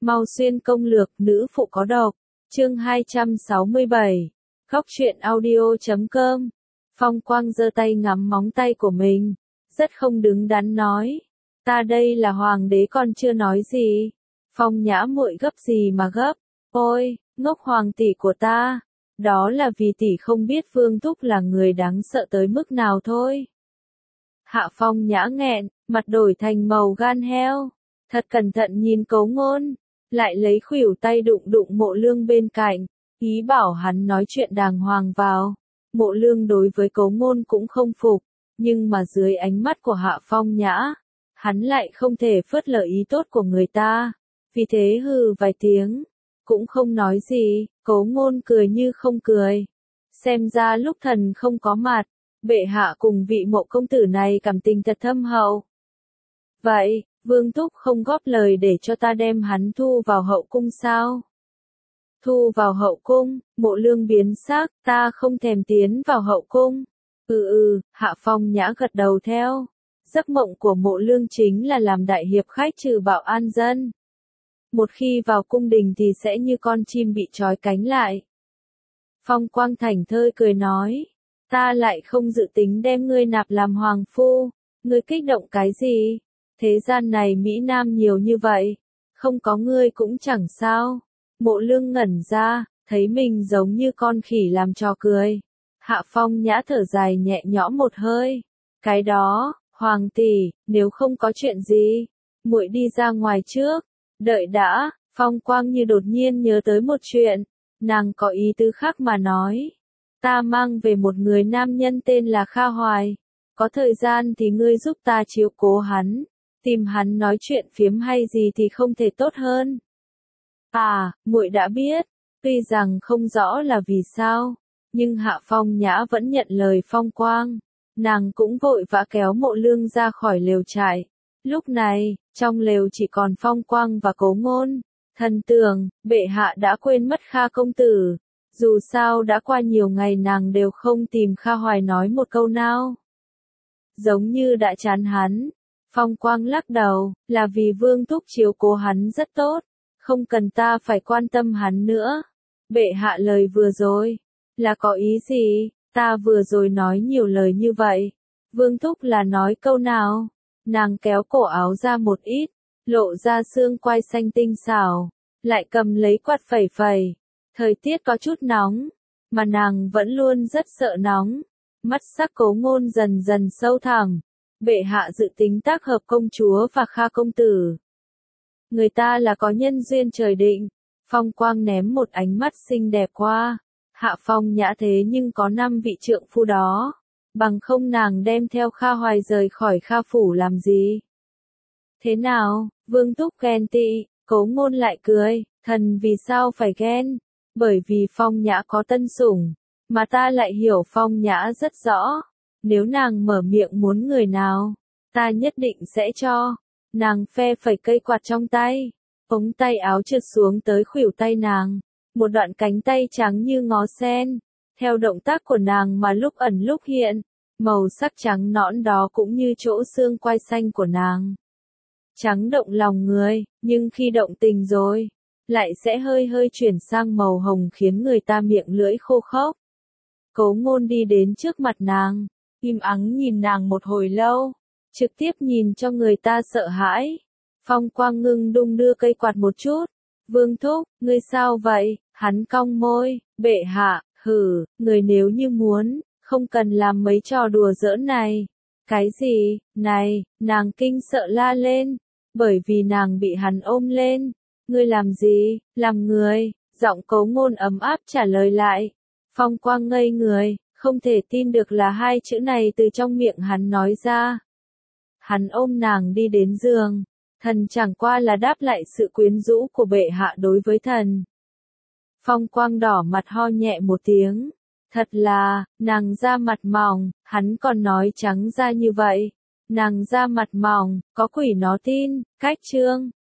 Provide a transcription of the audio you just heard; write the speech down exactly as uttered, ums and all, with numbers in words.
Mau xuyên công lược nữ phụ có độc. Chương hai trăm sáu mươi bảy. Góc truyện audio chấm com. Phong Quang giơ tay ngắm móng tay của mình, rất không đứng đắn nói, ta đây là hoàng đế còn chưa nói gì. Phong Nhã muội gấp gì mà gấp? Ôi, ngốc hoàng tỷ của ta, đó là vì tỷ không biết Vương Thúc là người đáng sợ tới mức nào thôi. Hạ Phong Nhã nghẹn, mặt đổi thành màu gan heo, thật cẩn thận nhìn Cố Ngôn, lại lấy khuỷu tay đụng đụng Mộ Lương bên cạnh, ý bảo hắn nói chuyện đàng hoàng vào. Mộ Lương đối với Cố Ngôn cũng không phục, nhưng mà dưới ánh mắt của Hạ Phong Nhã, hắn lại không thể phớt lờ ý tốt của người ta, vì thế hừ vài tiếng, cũng không nói gì. Cố Ngôn cười như không cười, xem ra lúc thần không có mặt, bệ hạ cùng vị Mộ công tử này cảm tình thật thâm hậu. Vậy, Vương Thúc không góp lời để cho ta đem hắn thu vào hậu cung sao? Thu vào hậu cung? Mộ Lương biến sắc, ta không thèm tiến vào hậu cung. Ừ ừ, Hạ Phong Nhã gật đầu theo. Giấc mộng của Mộ Lương chính là làm đại hiệp khách trừ bạo an dân. Một khi vào cung đình thì sẽ như con chim bị trói cánh lại. Phong Quang thảnh thơi cười nói, ta lại không dự tính đem ngươi nạp làm hoàng phu, ngươi kích động cái gì? Thế gian này Mỹ Nam nhiều như vậy, không có ngươi cũng chẳng sao. Mộ Lương ngẩn ra, thấy mình giống như con khỉ làm trò cười. Hạ Phong Nhã thở dài nhẹ nhõm một hơi. Cái đó, hoàng tỷ, nếu không có chuyện gì, muội đi ra ngoài trước. Đợi đã, Phong Quang như đột nhiên nhớ tới một chuyện, nàng có ý tứ khác mà nói. Ta mang về một người nam nhân tên là Kha Hoài, có thời gian thì ngươi giúp ta chiếu cố hắn, tìm hắn nói chuyện phiếm hay gì thì không thể tốt hơn. À, muội đã biết, tuy rằng không rõ là vì sao, nhưng Hạ Phong Nhã vẫn nhận lời Phong Quang, nàng cũng vội vã kéo Mộ Lương ra khỏi lều trại. Lúc này, trong lều chỉ còn Phong Quang và Cố Ngôn. Thần tưởng, bệ hạ đã quên mất Kha công tử, dù sao đã qua nhiều ngày nàng đều không tìm Kha Hoài nói một câu nào. Giống như đã chán hắn. Phong Quang lắc đầu, là vì Vương Thúc chiếu cố hắn rất tốt, không cần ta phải quan tâm hắn nữa. Bệ hạ lời vừa rồi, là có ý gì? Ta vừa rồi nói nhiều lời như vậy, Vương Thúc là nói câu nào? Nàng kéo cổ áo ra một ít, lộ ra xương quai xanh tinh xảo, lại cầm lấy quạt phẩy phẩy. Thời tiết có chút nóng, mà nàng vẫn luôn rất sợ nóng. Mắt sắc Cố Ngôn dần dần sâu thẳm. Bệ hạ dự tính tác hợp công chúa và Kha công tử. Người ta là có nhân duyên trời định. Phong Quang ném một ánh mắt xinh đẹp qua. Hạ Phong Nhã thế nhưng có năm vị trượng phu đó. Bằng không nàng đem theo Kha Hoài rời khỏi Kha phủ làm gì? Thế nào, Vương Thúc ghen tị? Cố Ngôn lại cười, thần vì sao phải ghen? Bởi vì Phong Nhã có tân sủng, mà ta lại hiểu Phong Nhã rất rõ. Nếu nàng mở miệng muốn người nào, ta nhất định sẽ cho. Nàng phe phẩy cây quạt trong tay, ống tay áo trượt xuống tới khuỷu tay nàng, một đoạn cánh tay trắng như ngó sen. Theo động tác của nàng mà lúc ẩn lúc hiện, màu sắc trắng nõn đó cũng như chỗ xương quai xanh của nàng. Trắng động lòng người, nhưng khi động tình rồi, lại sẽ hơi hơi chuyển sang màu hồng khiến người ta miệng lưỡi khô khốc. Cố Ngôn đi đến trước mặt nàng, im ắng nhìn nàng một hồi lâu, trực tiếp nhìn cho người ta sợ hãi. Phong Quang ngưng đung đưa cây quạt một chút. Vương Thúc, ngươi sao vậy? Hắn cong môi, bệ hạ, hử, người nếu như muốn, không cần làm mấy trò đùa giỡn này. Cái gì? Này, nàng kinh sợ la lên, bởi vì nàng bị hắn ôm lên. Ngươi làm gì? Làm người? Giọng Cố Ngôn ấm áp trả lời lại. Phong Quang ngây người, không thể tin được là hai chữ này từ trong miệng hắn nói ra. Hắn ôm nàng đi đến giường, thần chẳng qua là đáp lại sự quyến rũ của bệ hạ đối với thần. Phong Quang đỏ mặt ho nhẹ một tiếng. Thật là, nàng da mặt mỏng, hắn còn nói trắng da như vậy. Nàng da mặt mỏng, có quỷ nó tin. Cách chương,